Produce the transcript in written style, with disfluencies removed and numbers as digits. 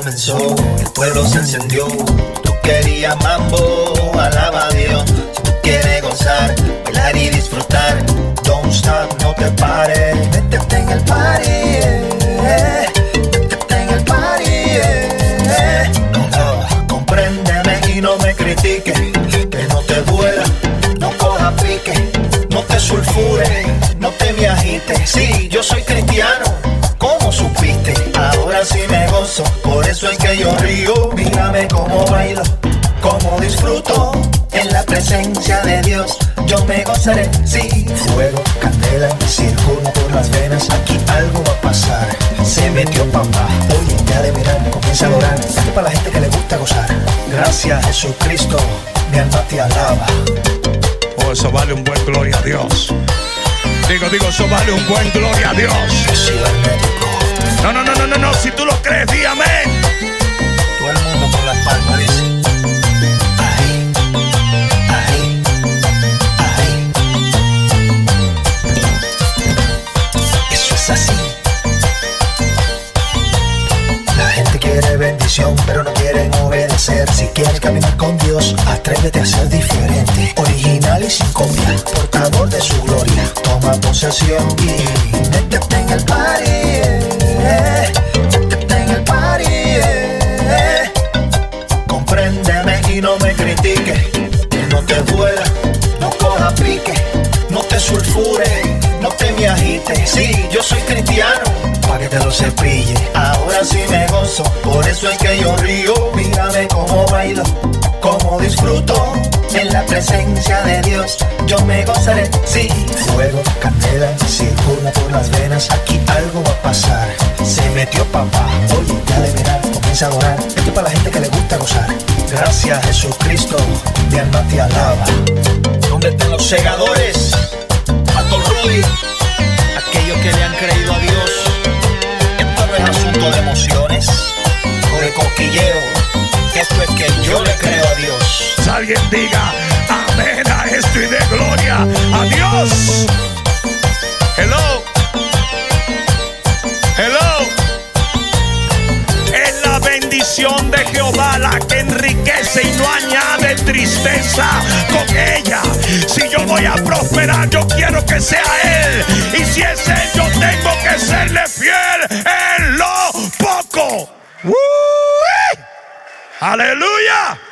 comenzó, el pueblo se encendió. Tú querías mambo, alaba a Dios. Si tú quieres gozar, bailar y disfrutar, don't stop, no te pares. Métete en el party, métete en el party, compréndeme y no me critiques, que no te duela, no coja pique, no te sulfures, no te me agites. Sí, yo soy cristiano, ¿cómo supiste? Ahora sí me gozo, por eso es que yo río. Mírame cómo bailo, cómo disfruto en la presencia de Dios. Yo me gozaré, sí. Fuego, candela, circula por las venas. Aquí algo va a pasar. Se metió papá, oye, ya de verano comienza a adorar. Esto para la gente que le gusta gozar. Gracias Jesucristo, mi alma te alaba. Oh, eso vale un buen gloria a Dios. Digo, eso vale un buen gloria a Dios. No, si tú lo crees, di amén. Todo el mundo con las palmas dice: ay, ay, ay. Eso es así. La gente quiere bendición, pero no quieren obedecer. Si quieres caminar con Dios, atrévete a ser diferente, original y sin copia, portador de su gloria. Toma posesión y métete en el party, métete en el party, compréndeme y no me critiques, que no te duela, no coja pique, no te sulfures, no te me agites. Sí, yo soy cristiano, pa' que te lo cepille. Ahora sí me gozo, por eso es que yo río. Mírame cómo bailo, cómo disfruto en la presencia de Dios. Yo me gozaré, sí. Fuego, candela, circula por las venas. Aquí algo va a pasar. Se metió papá, oye, ya de verano comienza a adorar. Esto es para la gente que le gusta gozar. Gracias Jesucristo, mi alma te alaba. ¿Dónde están los segadores? Pastor Rudy, aquellos que le han creído a Dios. Esto no es asunto de emociones o de cosquilleo. Esto es que yo le creo a Dios. Alguien diga amén a esto y de gloria a Dios. Hello. Es la bendición de Jehová la que enriquece y no añade tristeza con ella. Si yo voy a prosperar, yo quiero que sea Él. Y si es Él, yo tengo que serle fiel en lo poco. ¡Aleluya!